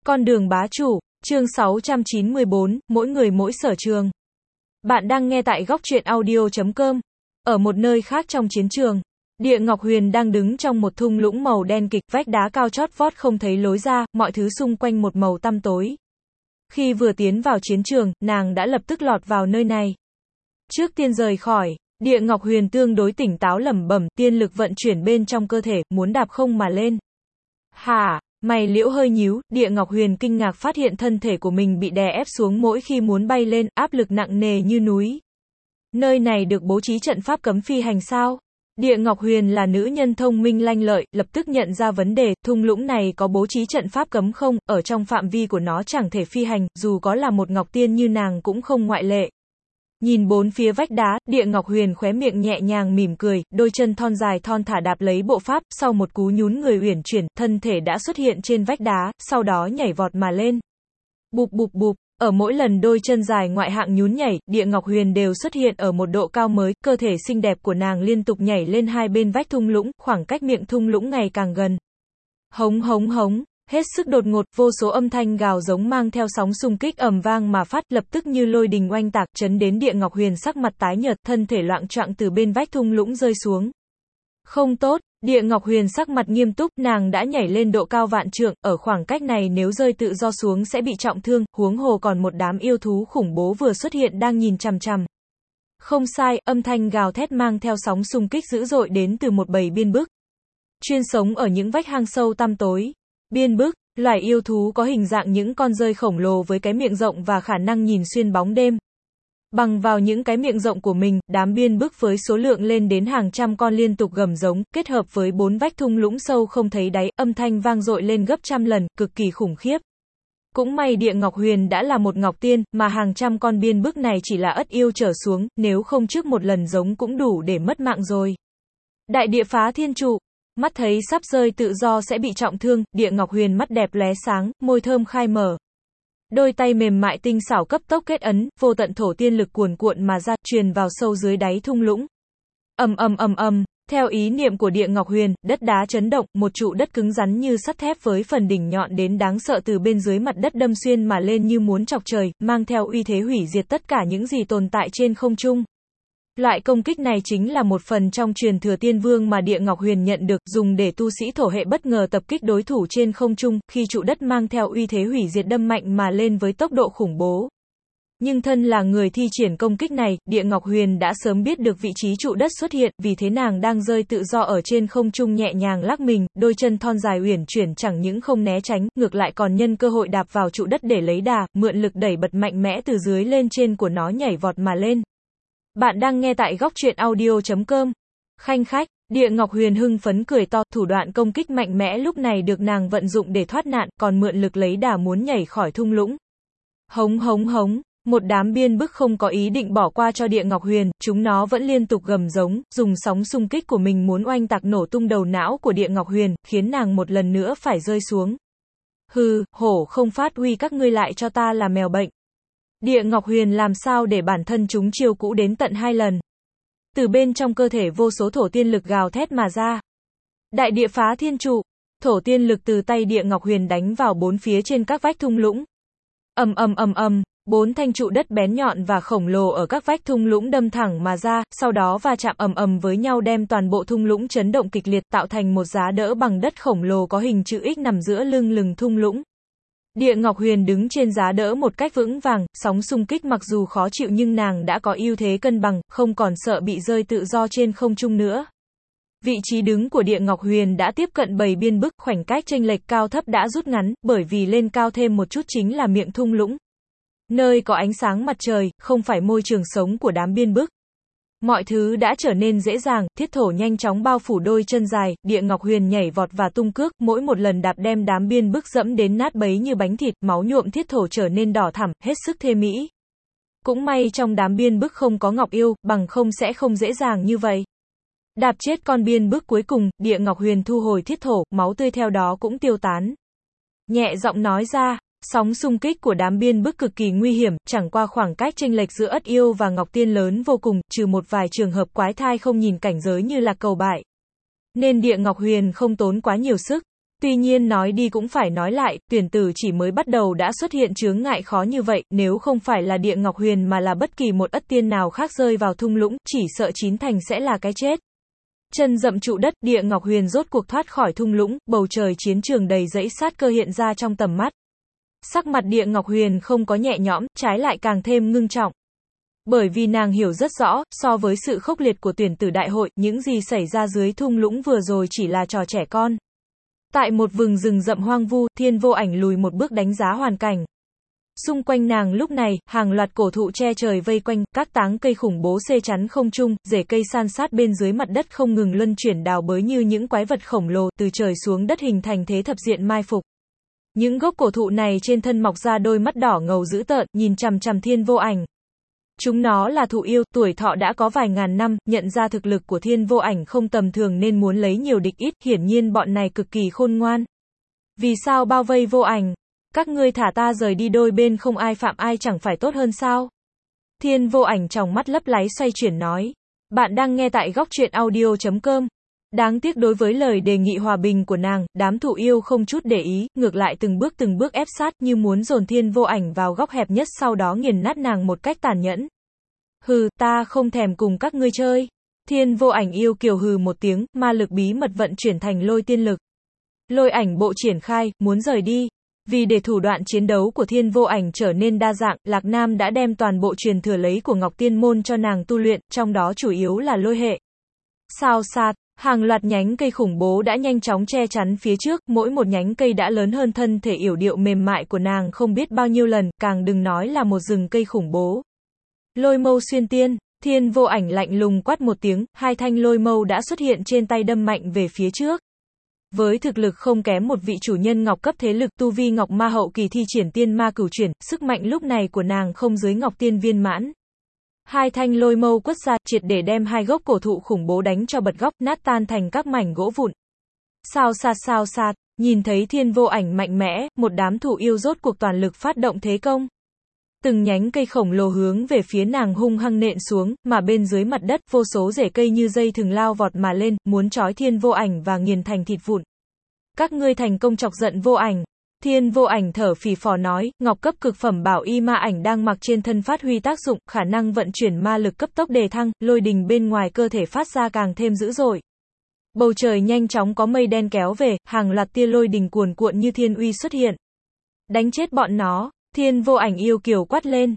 Con đường bá chủ, chương 694, mỗi người mỗi sở trường. Bạn đang nghe tại góc truyện audio.com. Ở một nơi khác trong chiến trường, Địa Ngọc Huyền đang đứng trong một thung lũng màu đen kịch, vách đá cao chót vót không thấy lối ra, mọi thứ xung quanh một màu tăm tối. Khi vừa tiến vào chiến trường, nàng đã lập tức lọt vào nơi này. Trước tiên rời khỏi, Địa Ngọc Huyền tương đối tỉnh táo lẩm bẩm, tiên lực vận chuyển bên trong cơ thể, muốn đạp không mà lên. Hả? Mày liễu hơi nhíu, Địa Ngọc Huyền kinh ngạc phát hiện thân thể của mình bị đè ép xuống mỗi khi muốn bay lên, áp lực nặng nề như núi. Nơi này được bố trí trận pháp cấm phi hành sao? Địa Ngọc Huyền là nữ nhân thông minh lanh lợi, lập tức nhận ra vấn đề, thung lũng này có bố trí trận pháp cấm không, ở trong phạm vi của nó chẳng thể phi hành, dù có là một ngọc tiên như nàng cũng không ngoại lệ. Nhìn bốn phía vách đá, Địa Ngọc Huyền khóe miệng nhẹ nhàng mỉm cười, đôi chân thon dài thon thả đạp lấy bộ pháp, sau một cú nhún người uyển chuyển, thân thể đã xuất hiện trên vách đá, sau đó nhảy vọt mà lên. Bụp bụp bụp, ở mỗi lần đôi chân dài ngoại hạng nhún nhảy, Địa Ngọc Huyền đều xuất hiện ở một độ cao mới, cơ thể xinh đẹp của nàng liên tục nhảy lên hai bên vách thung lũng, khoảng cách miệng thung lũng ngày càng gần. Hống hống hống. Hết sức đột ngột, vô số âm thanh gào giống mang theo sóng xung kích ầm vang mà phát, lập tức như lôi đình oanh tạc, chấn đến Địa Ngọc Huyền sắc mặt tái nhợt, thân thể loạng choạng từ bên vách thung lũng rơi xuống. Không tốt, Địa Ngọc Huyền sắc mặt nghiêm túc, nàng đã nhảy lên độ cao vạn trượng, ở khoảng cách này nếu rơi tự do xuống sẽ bị trọng thương, huống hồ còn một đám yêu thú khủng bố vừa xuất hiện đang nhìn chằm chằm. Không sai, âm thanh gào thét mang theo sóng xung kích dữ dội đến từ một bầy biên bức. Chuyên sống ở những vách hang sâu tăm tối. Biên bức, loài yêu thú có hình dạng những con dơi khổng lồ với cái miệng rộng và khả năng nhìn xuyên bóng đêm. Bằng vào những cái miệng rộng của mình, đám biên bức với số lượng lên đến hàng trăm con liên tục gầm giống, kết hợp với bốn vách thung lũng sâu không thấy đáy, âm thanh vang dội lên gấp trăm lần, cực kỳ khủng khiếp. Cũng may Địa Ngọc Huyền đã là một ngọc tiên, mà hàng trăm con biên bức này chỉ là ất yêu trở xuống, nếu không trước một lần giống cũng đủ để mất mạng rồi. Đại địa phá thiên trụ. Mắt thấy sắp rơi tự do sẽ bị trọng thương, Địa Ngọc Huyền mắt đẹp lóe sáng, môi thơm khai mở. Đôi tay mềm mại tinh xảo cấp tốc kết ấn, vô tận thổ tiên lực cuồn cuộn mà ra, truyền vào sâu dưới đáy thung lũng. Ầm, theo ý niệm của Địa Ngọc Huyền, đất đá chấn động, một trụ đất cứng rắn như sắt thép với phần đỉnh nhọn đến đáng sợ từ bên dưới mặt đất đâm xuyên mà lên như muốn chọc trời, mang theo uy thế hủy diệt tất cả những gì tồn tại trên không trung. Loại công kích này chính là một phần trong truyền thừa tiên vương mà Địa Ngọc Huyền nhận được, dùng để tu sĩ thổ hệ bất ngờ tập kích đối thủ trên không trung, khi trụ đất mang theo uy thế hủy diệt đâm mạnh mà lên với tốc độ khủng bố. Nhưng thân là người thi triển công kích này, Địa Ngọc Huyền đã sớm biết được vị trí trụ đất xuất hiện, vì thế nàng đang rơi tự do ở trên không trung nhẹ nhàng lắc mình, đôi chân thon dài uyển chuyển chẳng những không né tránh, ngược lại còn nhân cơ hội đạp vào trụ đất để lấy đà, mượn lực đẩy bật mạnh mẽ từ dưới lên trên của nó nhảy vọt mà lên. Bạn đang nghe tại góc truyện audio.com. Khanh khách, Địa Ngọc Huyền hưng phấn cười to, thủ đoạn công kích mạnh mẽ lúc này được nàng vận dụng để thoát nạn, còn mượn lực lấy đà muốn nhảy khỏi thung lũng. Hống hống hống, một đám biên bức không có ý định bỏ qua cho Địa Ngọc Huyền, chúng nó vẫn liên tục gầm giống, dùng sóng xung kích của mình muốn oanh tạc nổ tung đầu não của Địa Ngọc Huyền, khiến nàng một lần nữa phải rơi xuống. Hừ, hổ không phát huy các ngươi lại cho ta là mèo bệnh. Địa Ngọc Huyền làm sao để bản thân chúng chiêu cũ đến tận 2 lần. Từ bên trong cơ thể vô số thổ tiên lực gào thét mà ra. Đại địa phá thiên trụ, thổ tiên lực từ tay Địa Ngọc Huyền đánh vào bốn phía trên các vách thung lũng. Ầm, bốn thanh trụ đất bén nhọn và khổng lồ ở các vách thung lũng đâm thẳng mà ra, sau đó va chạm ầm với nhau đem toàn bộ thung lũng chấn động kịch liệt, tạo thành một giá đỡ bằng đất khổng lồ có hình chữ X nằm giữa lưng lừng thung lũng. Địa Ngọc Huyền đứng trên giá đỡ một cách vững vàng, sóng xung kích mặc dù khó chịu nhưng nàng đã có ưu thế cân bằng, không còn sợ bị rơi tự do trên không trung nữa. Vị trí đứng của Địa Ngọc Huyền đã tiếp cận bầy biên bức, khoảnh cách chênh lệch cao thấp đã rút ngắn, bởi vì lên cao thêm một chút chính là miệng thung lũng. Nơi có ánh sáng mặt trời, không phải môi trường sống của đám biên bức. Mọi thứ đã trở nên dễ dàng, thiết thổ nhanh chóng bao phủ đôi chân dài, Địa Ngọc Huyền nhảy vọt và tung cước, mỗi một lần đạp đem đám biên bức dẫm đến nát bấy như bánh thịt, máu nhuộm thiết thổ trở nên đỏ thẳm, hết sức thê mỹ. Cũng may trong đám biên bức không có Ngọc Yêu, bằng không sẽ không dễ dàng như vậy. Đạp chết con biên bức cuối cùng, Địa Ngọc Huyền thu hồi thiết thổ, máu tươi theo đó cũng tiêu tán. Nhẹ giọng nói ra. Sóng xung kích của đám biên bức cực kỳ nguy hiểm, chẳng qua khoảng cách chênh lệch giữa ất yêu và ngọc tiên lớn vô cùng, trừ một vài trường hợp quái thai không nhìn cảnh giới như là cầu bại. Nên Địa Ngọc Huyền không tốn quá nhiều sức. Tuy nhiên nói đi cũng phải nói lại, tuyển tử chỉ mới bắt đầu đã xuất hiện chướng ngại khó như vậy, nếu không phải là Địa Ngọc Huyền mà là bất kỳ một ất tiên nào khác rơi vào thung lũng, chỉ sợ chín thành sẽ là cái chết. Chân dậm trụ đất, Địa Ngọc Huyền rốt cuộc thoát khỏi thung lũng, bầu trời chiến trường đầy dẫy sát cơ hiện ra trong tầm mắt. Sắc mặt Địa Ngọc Huyền không có nhẹ nhõm, trái lại càng thêm ngưng trọng. Bởi vì nàng hiểu rất rõ, so với sự khốc liệt của tuyển tử đại hội, những gì xảy ra dưới thung lũng vừa rồi chỉ là trò trẻ con. Tại một vùng rừng rậm hoang vu, Thiên Vô Ảnh lùi một bước đánh giá hoàn cảnh. Xung quanh nàng lúc này, hàng loạt cổ thụ che trời vây quanh, các táng cây khủng bố xê chắn không trung, rễ cây san sát bên dưới mặt đất không ngừng luân chuyển đào bới như những quái vật khổng lồ, từ trời xuống đất hình thành thế thập diện mai phục. Những gốc cổ thụ này trên thân mọc ra đôi mắt đỏ ngầu dữ tợn, nhìn chằm chằm Thiên Vô Ảnh. Chúng nó là thụ yêu, tuổi thọ đã có vài ngàn năm, nhận ra thực lực của Thiên Vô Ảnh không tầm thường nên muốn lấy nhiều địch ít, hiển nhiên bọn này cực kỳ khôn ngoan. Vì sao bao vây Vô Ảnh? Các ngươi thả ta rời đi, đôi bên không ai phạm ai chẳng phải tốt hơn sao? Thiên Vô Ảnh trong mắt lấp láy xoay chuyển nói. Bạn đang nghe tại góc truyện audio.com. Đáng tiếc đối với lời đề nghị hòa bình của nàng, đám thụ yêu không chút để ý, ngược lại từng bước ép sát như muốn dồn Thiên Vô Ảnh vào góc hẹp nhất sau đó nghiền nát nàng một cách tàn nhẫn. Hừ, ta không thèm cùng các ngươi chơi. Thiên Vô Ảnh yêu kiều hừ một tiếng, ma lực bí mật vận chuyển thành lôi tiên lực. Lôi ảnh bộ triển khai, muốn rời đi. Vì để thủ đoạn chiến đấu của Thiên Vô Ảnh trở nên đa dạng, Lạc Nam đã đem toàn bộ truyền thừa lấy của Ngọc Tiên Môn cho nàng tu luyện, trong đó chủ yếu là lôi hệ. Sao sạt, hàng loạt nhánh cây khủng bố đã nhanh chóng che chắn phía trước, mỗi một nhánh cây đã lớn hơn thân thể yểu điệu mềm mại của nàng không biết bao nhiêu lần, càng đừng nói là một rừng cây khủng bố. Lôi mâu xuyên tiên, Thiên Vô Ảnh lạnh lùng quát một tiếng, hai thanh lôi mâu đã xuất hiện trên tay đâm mạnh về phía trước. Với thực lực không kém một vị chủ nhân ngọc cấp thế lực tu vi ngọc ma hậu kỳ thi triển tiên ma cửu chuyển, sức mạnh lúc này của nàng không dưới ngọc tiên viên mãn. Hai thanh lôi mâu quất ra, triệt để đem hai gốc cổ thụ khủng bố đánh cho bật góc, nát tan thành các mảnh gỗ vụn. Sao sạt, nhìn thấy Thiên Vô Ảnh mạnh mẽ, một đám thụ yêu rốt cuộc toàn lực phát động thế công. Từng nhánh cây khổng lồ hướng về phía nàng hung hăng nện xuống, mà bên dưới mặt đất, vô số rễ cây như dây thừng lao vọt mà lên, muốn trói Thiên Vô Ảnh và nghiền thành thịt vụn. Các ngươi thành công chọc giận Vô Ảnh. Thiên Vô Ảnh thở phì phò nói, ngọc cấp cực phẩm bảo y ma ảnh đang mặc trên thân phát huy tác dụng, khả năng vận chuyển ma lực cấp tốc đề thăng, lôi đình bên ngoài cơ thể phát ra càng thêm dữ dội. Bầu trời nhanh chóng có mây đen kéo về, hàng loạt tia lôi đình cuồn cuộn như thiên uy xuất hiện. Đánh chết bọn nó. Thiên Vô Ảnh yêu kiều quát lên.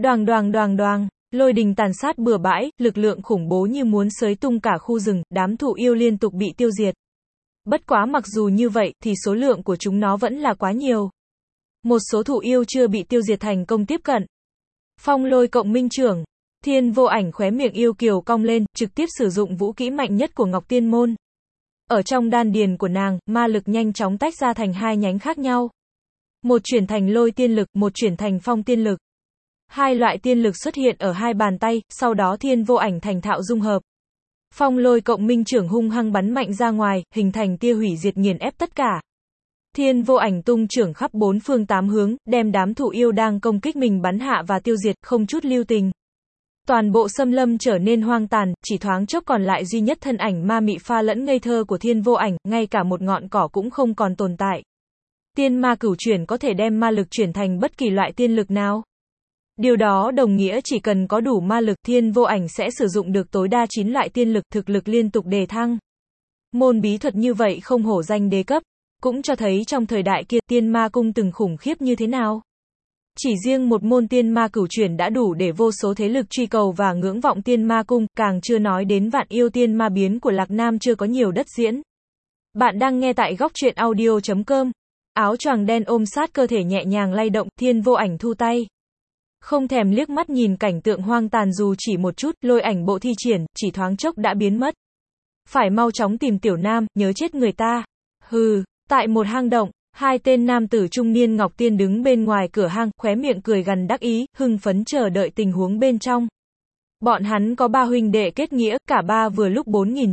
Đoàng, lôi đình tàn sát bừa bãi, lực lượng khủng bố như muốn xới tung cả khu rừng, đám thụ yêu liên tục bị tiêu diệt. Bất quá mặc dù như vậy, thì số lượng của chúng nó vẫn là quá nhiều. Một số thụ yêu chưa bị tiêu diệt thành công tiếp cận. Phong lôi cộng minh trưởng. Thiên Vô Ảnh khóe miệng yêu kiều cong lên, trực tiếp sử dụng vũ kỹ mạnh nhất của Ngọc Tiên Môn. Ở trong đan điền của nàng, ma lực nhanh chóng tách ra thành hai nhánh khác nhau. Một chuyển thành lôi tiên lực, một chuyển thành phong tiên lực. Hai loại tiên lực xuất hiện ở hai bàn tay, sau đó Thiên Vô Ảnh thành thạo dung hợp. Phong lôi cộng minh trưởng hung hăng bắn mạnh ra ngoài, hình thành tia hủy diệt nghiền ép tất cả. Thiên Vô Ảnh tung trưởng khắp bốn phương tám hướng, đem đám thụ yêu đang công kích mình bắn hạ và tiêu diệt, không chút lưu tình. Toàn bộ xâm lâm trở nên hoang tàn, chỉ thoáng chốc còn lại duy nhất thân ảnh ma mị pha lẫn ngây thơ của Thiên Vô Ảnh, ngay cả một ngọn cỏ cũng không còn tồn tại. Tiên ma cửu chuyển có thể đem ma lực chuyển thành bất kỳ loại tiên lực nào. Điều đó đồng nghĩa chỉ cần có đủ ma lực, Thiên Vô Ảnh sẽ sử dụng được tối đa 9 loại tiên lực, thực lực liên tục đề thăng. Môn bí thuật như vậy không hổ danh đế cấp, cũng cho thấy trong thời đại kia tiên ma cung từng khủng khiếp như thế nào. Chỉ riêng một môn tiên ma cửu chuyển đã đủ để vô số thế lực truy cầu và ngưỡng vọng tiên ma cung, càng chưa nói đến vạn yêu tiên ma biến của Lạc Nam chưa có nhiều đất diễn. Bạn đang nghe tại góc truyện audio.com. Áo choàng đen ôm sát cơ thể nhẹ nhàng lay động, Thiên Vô Ảnh thu tay. Không thèm liếc mắt nhìn cảnh tượng hoang tàn dù chỉ một chút, lôi ảnh bộ thi triển, chỉ thoáng chốc đã biến mất. Phải mau chóng tìm Tiểu Nam, nhớ chết người ta. Hừ, tại một hang động, hai tên nam tử trung niên Ngọc Tiên đứng bên ngoài cửa hang, khóe miệng cười gằn đắc ý, hưng phấn chờ đợi tình huống bên trong. Bọn hắn có ba huynh đệ kết nghĩa, cả ba vừa lúc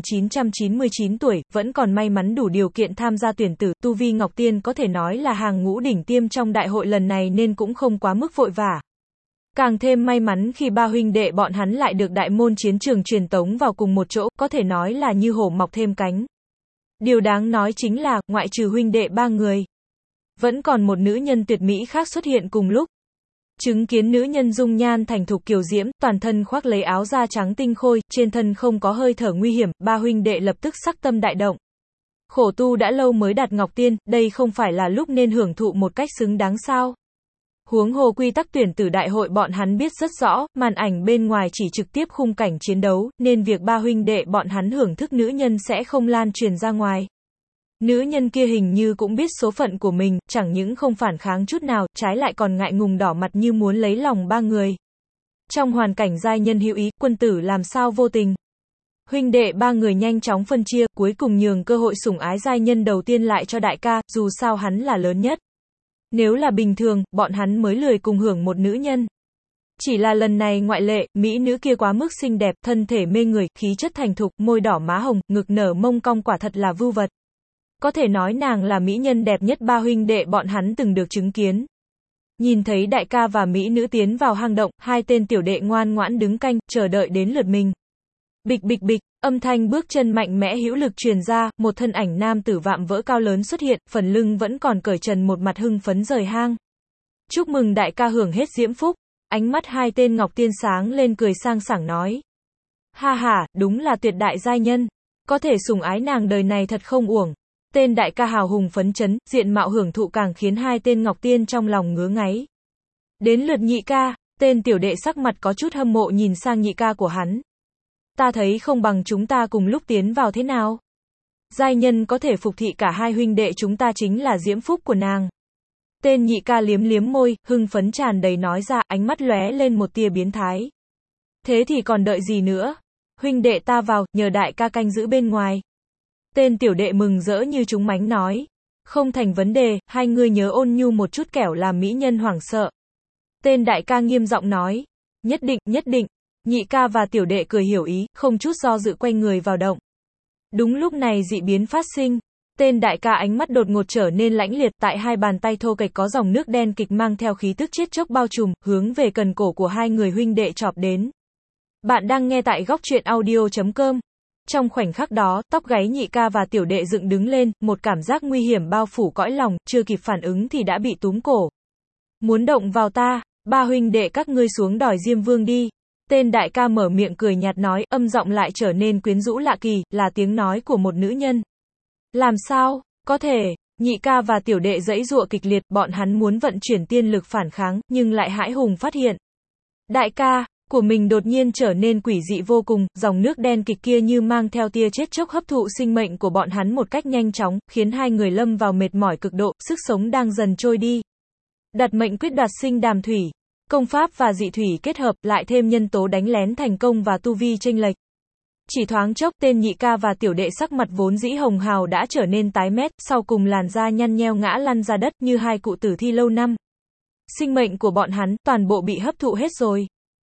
4999 tuổi, vẫn còn may mắn đủ điều kiện tham gia tuyển tử, tu vi Ngọc Tiên có thể nói là hàng ngũ đỉnh tiêm trong đại hội lần này nên cũng không quá mức vội vã. Càng thêm may mắn khi ba huynh đệ bọn hắn lại được đại môn chiến trường truyền tống vào cùng một chỗ, có thể nói là như hổ mọc thêm cánh. Điều đáng nói chính là, ngoại trừ huynh đệ ba người, vẫn còn một nữ nhân tuyệt mỹ khác xuất hiện cùng lúc. Chứng kiến nữ nhân dung nhan thành thục kiều diễm, toàn thân khoác lấy áo da trắng tinh khôi, trên thân không có hơi thở nguy hiểm, ba huynh đệ lập tức sắc tâm đại động. Khổ tu đã lâu mới đạt Ngọc Tiên, đây không phải là lúc nên hưởng thụ một cách xứng đáng sao? Huống hồ quy tắc tuyển tử đại hội bọn hắn biết rất rõ, màn ảnh bên ngoài chỉ trực tiếp khung cảnh chiến đấu, nên việc ba huynh đệ bọn hắn hưởng thức nữ nhân sẽ không lan truyền ra ngoài. Nữ nhân kia hình như cũng biết số phận của mình, chẳng những không phản kháng chút nào, trái lại còn ngại ngùng đỏ mặt như muốn lấy lòng ba người. Trong hoàn cảnh giai nhân hữu ý, quân tử làm sao vô tình. Huynh đệ ba người nhanh chóng phân chia, cuối cùng nhường cơ hội sủng ái giai nhân đầu tiên lại cho đại ca, dù sao hắn là lớn nhất. Nếu là bình thường, bọn hắn mới lười cùng hưởng một nữ nhân. Chỉ là lần này ngoại lệ, mỹ nữ kia quá mức xinh đẹp, thân thể mê người, khí chất thành thục, môi đỏ má hồng, ngực nở mông cong quả thật là vưu vật. Có thể nói nàng là mỹ nhân đẹp nhất ba huynh đệ bọn hắn từng được chứng kiến. Nhìn thấy đại ca và mỹ nữ tiến vào hang động, hai tên tiểu đệ ngoan ngoãn đứng canh, chờ đợi đến lượt mình. Bịch bịch bịch, âm thanh bước chân mạnh mẽ hữu lực truyền ra, một thân ảnh nam tử vạm vỡ cao lớn xuất hiện, phần lưng vẫn còn cởi trần, một mặt hưng phấn rời hang. Chúc mừng đại ca hưởng hết diễm phúc, ánh mắt hai tên Ngọc Tiên sáng lên cười sang sảng nói. Ha ha, đúng là tuyệt đại giai nhân, có thể sủng ái nàng đời này thật không uổng. Tên đại ca hào hùng phấn chấn, diện mạo hưởng thụ càng khiến hai tên Ngọc Tiên trong lòng ngứa ngáy. Đến lượt nhị ca, tên tiểu đệ sắc mặt có chút hâm mộ nhìn sang nhị ca của hắn. Ta thấy không bằng chúng ta cùng lúc tiến vào thế nào? Giai nhân có thể phục thị cả hai huynh đệ chúng ta chính là diễm phúc của nàng. Tên nhị ca liếm liếm môi, hưng phấn tràn đầy nói ra, ánh mắt lóe lên một tia biến thái. Thế thì còn đợi gì nữa? Huynh đệ ta vào, nhờ đại ca canh giữ bên ngoài. Tên tiểu đệ mừng rỡ như trúng mánh nói. Không thành vấn đề, hai ngươi nhớ ôn nhu một chút kẻo làm mỹ nhân hoảng sợ. Tên đại ca nghiêm giọng nói. Nhất định, nhất định. Nhị ca và tiểu đệ cười hiểu ý, không chút do dự quay người vào động. Đúng lúc này dị biến phát sinh. Tên đại ca ánh mắt đột ngột trở nên lãnh liệt, tại hai bàn tay thô kệch có dòng nước đen kịch mang theo khí tức chết chóc bao trùm, hướng về cần cổ của hai người huynh đệ chọc đến. Bạn đang nghe tại góc truyện audio.com. Trong khoảnh khắc đó, tóc gáy nhị ca và tiểu đệ dựng đứng lên, một cảm giác nguy hiểm bao phủ cõi lòng, chưa kịp phản ứng thì đã bị túm cổ. Muốn động vào ta, ba huynh đệ các ngươi xuống đòi Diêm Vương đi. Tên đại ca mở miệng cười nhạt nói, âm giọng lại trở nên quyến rũ lạ kỳ, là tiếng nói của một nữ nhân. Làm sao, có thể, nhị ca và tiểu đệ giãy giụa kịch liệt, bọn hắn muốn vận chuyển tiên lực phản kháng, nhưng lại hãi hùng phát hiện. Đại ca của mình đột nhiên trở nên quỷ dị vô cùng, dòng nước đen kịch kia như mang theo tia chết chóc hấp thụ sinh mệnh của bọn hắn một cách nhanh chóng, khiến hai người lâm vào mệt mỏi cực độ, sức sống đang dần trôi đi. Đặt mệnh quyết đoạt sinh đàm thủy, công pháp và dị thủy kết hợp, lại thêm nhân tố đánh lén thành công và tu vi chênh lệch. Chỉ thoáng chốc, tên nhị ca và tiểu đệ sắc mặt vốn dĩ hồng hào đã trở nên tái mét, sau cùng làn da nhăn nheo ngã lăn ra đất như hai cụ tử thi lâu năm. Sinh mệnh của bọn hắn, toàn bộ bị hấp thụ hết rồi.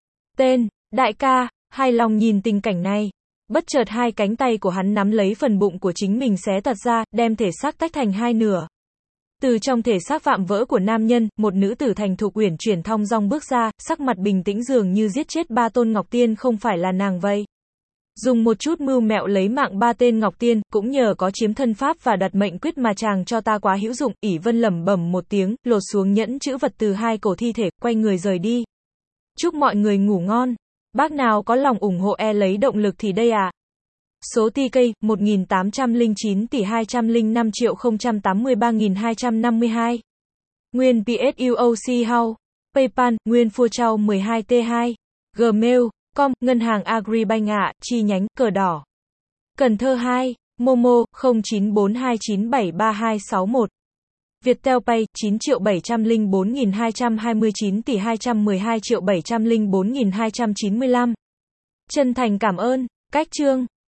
Tên đại ca hài lòng nhìn tình cảnh này, bất chợt hai cánh tay của hắn nắm lấy phần bụng của chính mình xé toạc ra, đem thể xác tách thành hai nửa. Từ trong thể xác vạm vỡ của nam nhân, một nữ tử thành thục uyển chuyển thong dong bước ra, sắc mặt bình tĩnh dường như giết chết ba tôn Ngọc Tiên không phải là nàng vậy. Dùng một chút mưu mẹo lấy mạng ba tên Ngọc Tiên, cũng nhờ có chiếm thân pháp và đặt mệnh quyết mà chàng cho ta quá hữu dụng. ỷ Vân lẩm bẩm một tiếng, lột xuống nhẫn chữ vật từ hai cổ thi thể, quay người rời đi. Chúc mọi người ngủ ngon. Bác nào có lòng ủng hộ lấy động lực thì đây à. Số TK 1809 tỷ 205 triệu 083.252. Nguyên PSUOC House. PayPal, Nguyên Phua Trao 12T2. Gmail.com, Ngân hàng Agribank ạ, chi nhánh, cờ đỏ. Cần Thơ 2, Momo, 0942973261. Viettel Pay, 9.704.229 tỷ 212.704.295. Chân thành cảm ơn. Cách chương.